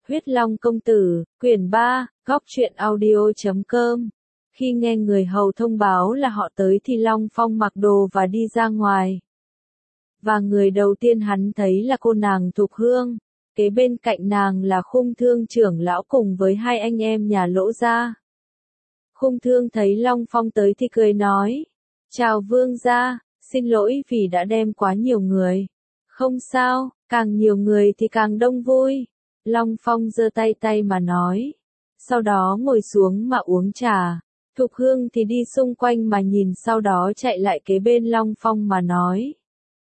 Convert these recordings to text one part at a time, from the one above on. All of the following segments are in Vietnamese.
Huyết Long Công Tử, quyển 3, góc truyện audio.com. Khi nghe người hầu thông báo là họ tới thì Long Phong mặc đồ và đi ra ngoài. Và người đầu tiên hắn thấy là cô nàng Thục Hương, kế bên cạnh nàng là Khung Thương trưởng lão cùng với hai anh em nhà Lỗ gia. Khung Thương thấy Long Phong tới thì cười nói, chào vương gia, xin lỗi vì đã đem quá nhiều người. Không sao, càng nhiều người thì càng đông vui. Long Phong giơ tay mà nói. Sau đó ngồi xuống mà uống trà. Thục Hương thì đi xung quanh mà nhìn, sau đó chạy lại kế bên Long Phong mà nói.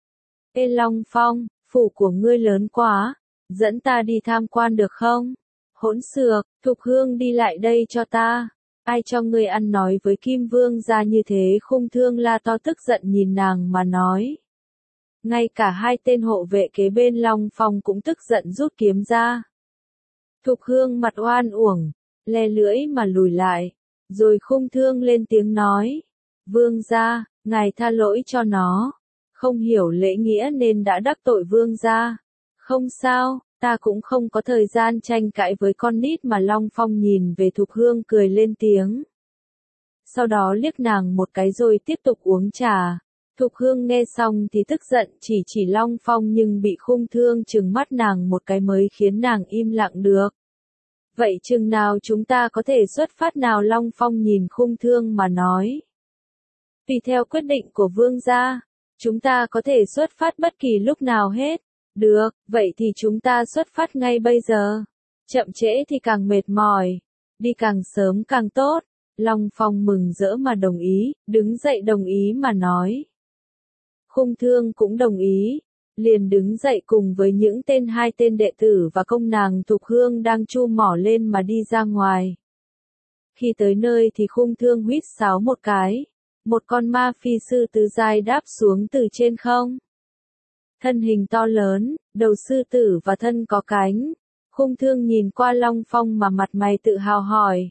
Ê Long Phong, phủ của ngươi lớn quá, dẫn ta đi tham quan được không? Hỗn xược, Thục Hương đi lại đây cho ta. Ai cho ngươi ăn nói với Kim Vương gia như thế? Khung Thương la to tức giận nhìn nàng mà nói. Ngay cả hai tên hộ vệ kế bên Long Phong cũng tức giận rút kiếm ra. Thục Hương mặt oan uổng, le lưỡi mà lùi lại, rồi Khung Thương lên tiếng nói, vương gia, ngài tha lỗi cho nó, không hiểu lễ nghĩa nên đã đắc tội vương gia. Không sao, ta cũng không có thời gian tranh cãi với con nít mà. Long Phong nhìn về Thục Hương cười lên tiếng. Sau đó liếc nàng một cái rồi tiếp tục uống trà. Thục Hương nghe xong thì tức giận chỉ Long Phong, nhưng bị Khung Thương trừng mắt nàng một cái mới khiến nàng im lặng được. Vậy chừng nào chúng ta có thể xuất phát nào? Long Phong nhìn Khung Thương mà nói. Tùy theo quyết định của vương gia, chúng ta có thể xuất phát bất kỳ lúc nào hết. Được, vậy thì chúng ta xuất phát ngay bây giờ. Chậm trễ thì càng mệt mỏi, đi càng sớm càng tốt. Long Phong mừng rỡ mà đồng ý, đứng dậy đồng ý mà nói. Khung Thương cũng đồng ý, liền đứng dậy cùng với hai tên đệ tử và công nàng Thục Hương đang chu mỏ lên mà đi ra ngoài. Khi tới nơi thì Khung Thương huýt sáo một cái, một con ma phi sư tứ giai đáp xuống từ trên không. Thân hình to lớn, đầu sư tử và thân có cánh. Khung Thương nhìn qua Long Phong mà mặt mày tự hào hỏi.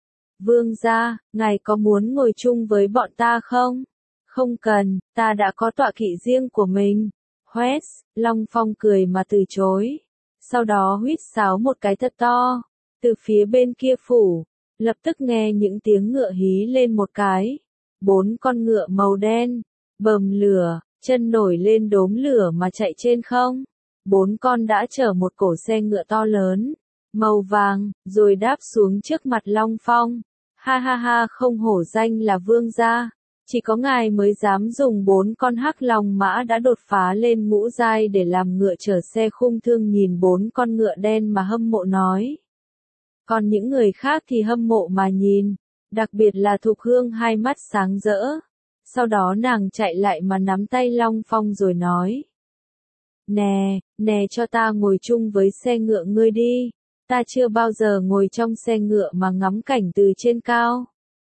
Vương gia, ngài có muốn ngồi chung với bọn ta không? Không cần, ta đã có tọa kỵ riêng của mình. Huét, Long Phong cười mà từ chối. Sau đó huýt sáo một cái thật to. Từ phía bên kia phủ, lập tức nghe những tiếng ngựa hí lên một cái. 4 con ngựa màu đen, bầm lửa, chân nổi lên đốm lửa mà chạy trên không. 4 con đã chở một cỗ xe ngựa to lớn, màu vàng, rồi đáp xuống trước mặt Long Phong. Ha ha ha, không hổ danh là vương gia. Chỉ có ngài mới dám dùng 4 con hắc long mã đã đột phá lên ngũ giai để làm ngựa chở xe. Khung Thương nhìn 4 con ngựa đen mà hâm mộ nói. Còn những người khác thì hâm mộ mà nhìn, đặc biệt là Thục Hương hai mắt sáng rỡ. Sau đó nàng chạy lại mà nắm tay Long Phong rồi nói. Nè cho ta ngồi chung với xe ngựa ngươi đi, ta chưa bao giờ ngồi trong xe ngựa mà ngắm cảnh từ trên cao.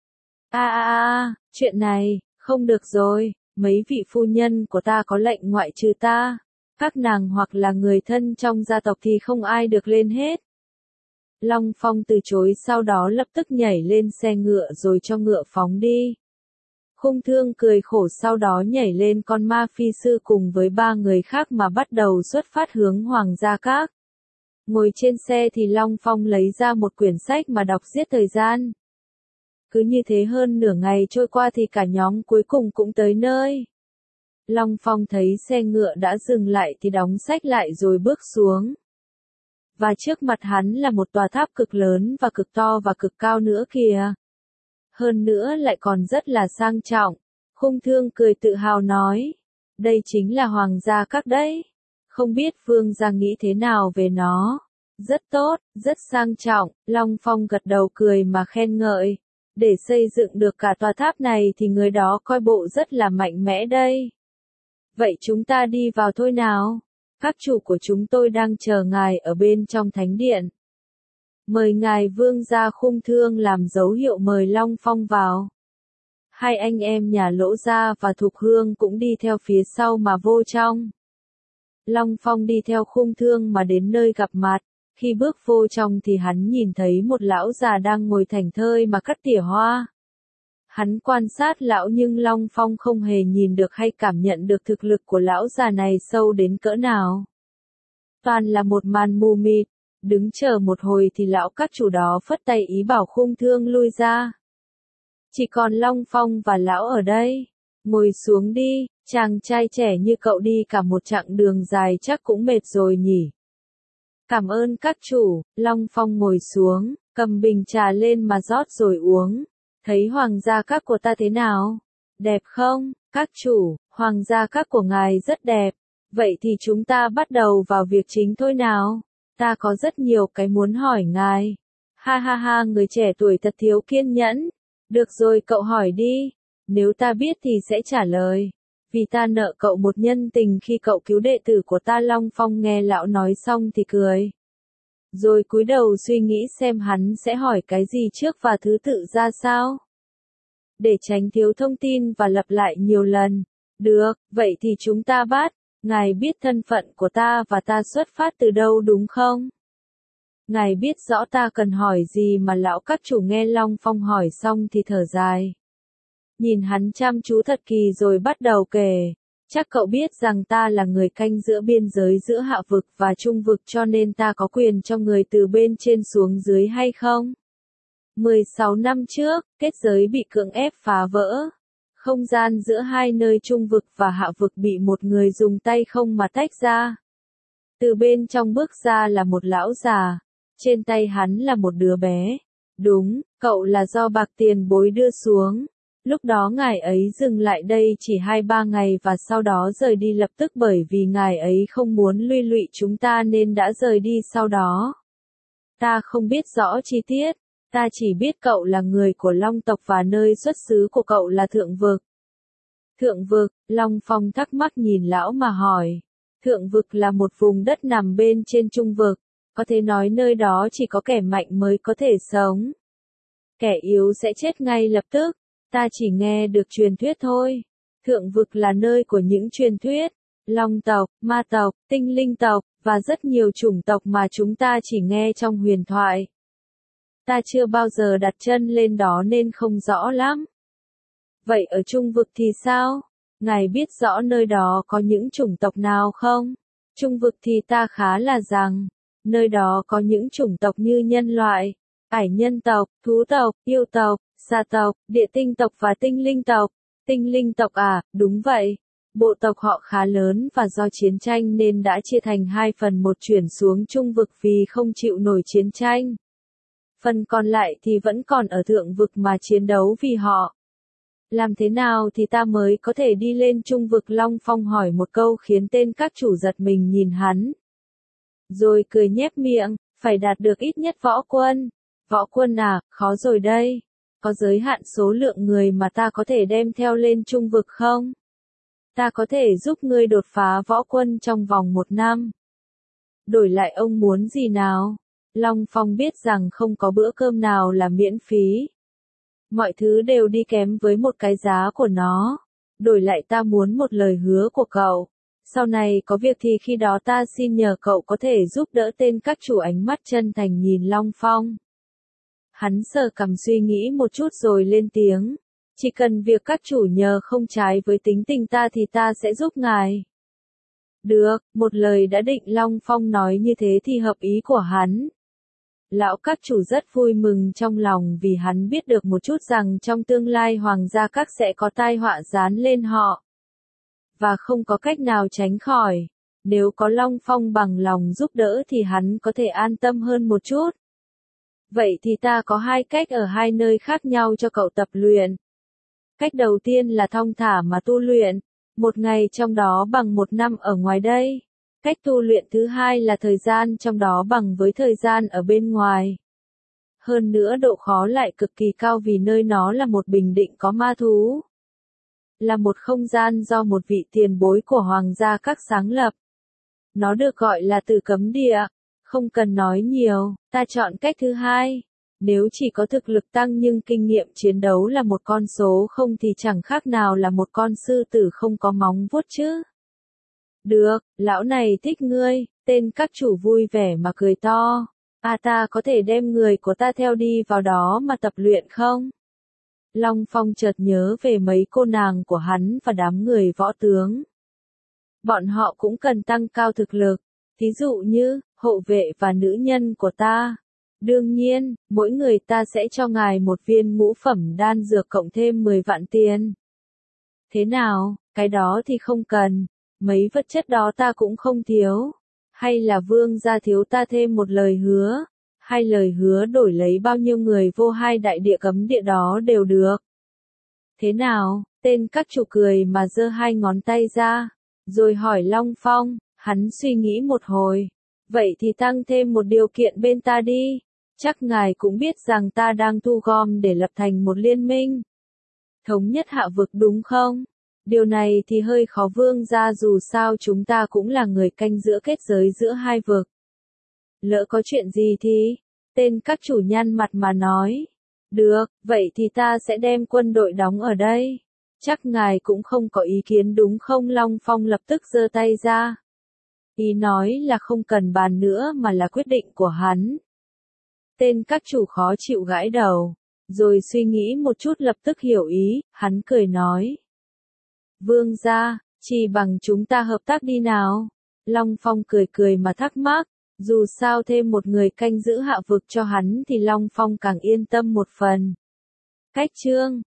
Chuyện này, không được rồi, mấy vị phu nhân của ta có lệnh ngoại trừ ta, các nàng hoặc là người thân trong gia tộc thì không ai được lên hết. Long Phong từ chối, sau đó lập tức nhảy lên xe ngựa rồi cho ngựa phóng đi. Khung Thương cười khổ, sau đó nhảy lên con ma phi sư cùng với 3 người khác mà bắt đầu xuất phát hướng Hoàng Gia Các. Ngồi trên xe thì Long Phong lấy ra một quyển sách mà đọc giết thời gian. Cứ như thế hơn nửa ngày trôi qua thì cả nhóm cuối cùng cũng tới nơi. Long Phong thấy xe ngựa đã dừng lại thì đóng sách lại rồi bước xuống. Và trước mặt hắn là một tòa tháp cực lớn và cực to và cực cao nữa kìa. Hơn nữa lại còn rất là sang trọng. Khung Thương cười tự hào nói. Đây chính là Hoàng Gia Các đấy. Không biết vương gia nghĩ thế nào về nó? Rất tốt, rất sang trọng. Long Phong gật đầu cười mà khen ngợi. Để xây dựng được cả tòa tháp này thì người đó coi bộ rất là mạnh mẽ đây. Vậy chúng ta đi vào thôi nào. Các chủ của chúng tôi đang chờ ngài ở bên trong thánh điện. Mời ngài vương gia. Khung Thương làm dấu hiệu mời Long Phong vào. Hai anh em nhà Lỗ gia và Thục Hương cũng đi theo phía sau mà vô trong. Long Phong đi theo Khung Thương mà đến nơi gặp mặt. Khi bước vô trong thì hắn nhìn thấy một lão già đang ngồi thảnh thơi mà cắt tỉa hoa. Hắn quan sát lão nhưng Long Phong không hề nhìn được hay cảm nhận được thực lực của lão già này sâu đến cỡ nào. Toàn là một màn mù mịt, Đứng chờ một hồi thì lão các chủ đó phất tay ý bảo khung thương lui ra. Chỉ còn Long Phong và lão ở đây. Ngồi xuống đi, chàng trai trẻ như cậu đi cả một chặng đường dài chắc cũng mệt rồi nhỉ. Cảm ơn các chủ, Long Phong ngồi xuống, cầm bình trà lên mà rót rồi uống. Thấy hoàng gia các của ta thế nào? Đẹp không? Các chủ, hoàng gia các của ngài rất đẹp. Vậy thì chúng ta bắt đầu vào việc chính thôi nào. Ta có rất nhiều cái muốn hỏi ngài. Ha ha ha, người trẻ tuổi thật thiếu kiên nhẫn. Được rồi, cậu hỏi đi. Nếu ta biết thì sẽ trả lời. Vì ta nợ cậu một nhân tình khi cậu cứu đệ tử của ta. Long Phong nghe lão nói xong thì cười. Rồi cúi đầu suy nghĩ xem hắn sẽ hỏi cái gì trước và thứ tự ra sao. Để tránh thiếu thông tin và lặp lại nhiều lần. Được, vậy thì chúng ta bắt. Ngài biết thân phận của ta và ta xuất phát từ đâu đúng không? Ngài biết rõ ta cần hỏi gì mà lão các chủ nghe Long Phong hỏi xong thì thở dài. Nhìn hắn chăm chú thật kỳ rồi bắt đầu kể. Chắc cậu biết rằng ta là người canh giữa biên giới giữa hạ vực và trung vực cho nên ta có quyền cho người từ bên trên xuống dưới hay không? 16 năm trước, kết giới bị cưỡng ép phá vỡ. Không gian giữa hai nơi trung vực và hạ vực bị một người dùng tay không mà tách ra. Từ bên trong bước ra là một lão già. Trên tay hắn là một đứa bé. Đúng, cậu là do bạc tiền bối đưa xuống. Lúc đó ngài ấy dừng lại đây chỉ 2-3 ngày và sau đó rời đi lập tức bởi vì ngài ấy không muốn liên lụy chúng ta nên đã rời đi sau đó. Ta không biết rõ chi tiết. Ta chỉ biết cậu là người của Long tộc và nơi xuất xứ của cậu là Thượng vực. Thượng vực, Long Phong thắc mắc nhìn lão mà hỏi. Thượng vực là một vùng đất nằm bên trên trung vực. Có thể nói nơi đó chỉ có kẻ mạnh mới có thể sống. Kẻ yếu sẽ chết ngay lập tức. Ta chỉ nghe được truyền thuyết thôi. Thượng vực là nơi của những truyền thuyết. Long tộc, ma tộc, tinh linh tộc, và rất nhiều chủng tộc mà chúng ta chỉ nghe trong huyền thoại. Ta chưa bao giờ đặt chân lên đó nên không rõ lắm. Vậy ở trung vực thì sao? Ngài biết rõ nơi đó có những chủng tộc nào không? Trung vực thì ta khá là rằng, nơi đó có những chủng tộc như nhân loại, ải nhân tộc, thú tộc, yêu tộc, sa tộc, địa tinh tộc và tinh linh tộc. Tinh linh tộc à, đúng vậy. Bộ tộc họ khá lớn và do chiến tranh nên đã chia thành 2/1 chuyển xuống trung vực vì không chịu nổi chiến tranh. Phần còn lại thì vẫn còn ở thượng vực mà chiến đấu vì họ. Làm thế nào thì ta mới có thể đi lên trung vực? Long Phong hỏi một câu khiến tên các chủ giật mình nhìn hắn. Rồi cười nhếch miệng, phải đạt được ít nhất võ quân. Võ quân à, khó rồi đây. Có giới hạn số lượng người mà ta có thể đem theo lên trung vực không? Ta có thể giúp ngươi đột phá võ quân trong vòng 1 năm. Đổi lại ông muốn gì nào? Long Phong biết rằng không có bữa cơm nào là miễn phí. Mọi thứ đều đi kém với một cái giá của nó. Đổi lại ta muốn một lời hứa của cậu. Sau này có việc thì khi đó ta xin nhờ cậu có thể giúp đỡ. Tên các chủ ánh mắt chân thành nhìn Long Phong. Hắn sờ cằm suy nghĩ một chút rồi lên tiếng. Chỉ cần việc các chủ nhờ không trái với tính tình ta thì ta sẽ giúp ngài. Được, một lời đã định. Long Phong nói như thế thì hợp ý của hắn. Lão các chủ rất vui mừng trong lòng vì hắn biết được một chút rằng trong tương lai hoàng gia các sẽ có tai họa giáng lên họ. Và không có cách nào tránh khỏi. Nếu có Long Phong bằng lòng giúp đỡ thì hắn có thể an tâm hơn một chút. Vậy thì ta có 2 cách ở 2 nơi khác nhau cho cậu tập luyện. Cách đầu tiên là thong thả mà tu luyện. 1 ngày trong đó bằng 1 năm ở ngoài đây. Cách tu luyện thứ hai là thời gian trong đó bằng với thời gian ở bên ngoài. Hơn nữa độ khó lại cực kỳ cao vì nơi nó là một bình định có ma thú. Là một không gian do một vị tiền bối của hoàng gia các sáng lập. Nó được gọi là Tử Cấm Địa. Không cần nói nhiều, ta chọn cách thứ hai. Nếu chỉ có thực lực tăng nhưng kinh nghiệm chiến đấu là một con số không thì chẳng khác nào là một con sư tử không có móng vuốt chứ. Được, lão này thích ngươi, tên các chủ vui vẻ mà cười to. À, ta có thể đem người của ta theo đi vào đó mà tập luyện không? Long Phong chợt nhớ về mấy cô nàng của hắn và đám người võ tướng. Bọn họ cũng cần tăng cao thực lực. Thí dụ như, hộ vệ và nữ nhân của ta. Đương nhiên, mỗi người ta sẽ cho ngài một viên ngũ phẩm đan dược cộng thêm 10 vạn tiền. Thế nào, cái đó thì không cần, mấy vật chất đó ta cũng không thiếu. Hay là vương gia thiếu ta thêm một lời hứa, hai lời hứa đổi lấy bao nhiêu người vô hai đại địa cấm địa đó đều được. Thế nào, tên các chủ cười mà giơ hai ngón tay ra, rồi hỏi Long Phong, hắn suy nghĩ một hồi. Vậy thì tăng thêm một điều kiện bên ta đi. Chắc ngài cũng biết rằng ta đang thu gom để lập thành một liên minh. Thống nhất hạ vực đúng không? Điều này thì hơi khó vương gia, dù sao chúng ta cũng là người canh giữa kết giới giữa hai vực. Lỡ có chuyện gì thì? Tên các chủ nhăn mặt mà nói. Được, vậy thì ta sẽ đem quân đội đóng ở đây. Chắc ngài cũng không có ý kiến đúng không? Long Phong lập tức giơ tay ra. Ý nói là không cần bàn nữa mà là quyết định của hắn. Tên các chủ khó chịu gãi đầu, rồi suy nghĩ một chút lập tức hiểu ý, hắn cười nói. Vương gia, chỉ bằng chúng ta hợp tác đi nào. Long Phong cười cười mà thắc mắc, dù sao thêm một người canh giữ hạ vực cho hắn thì Long Phong càng yên tâm một phần. Cách chương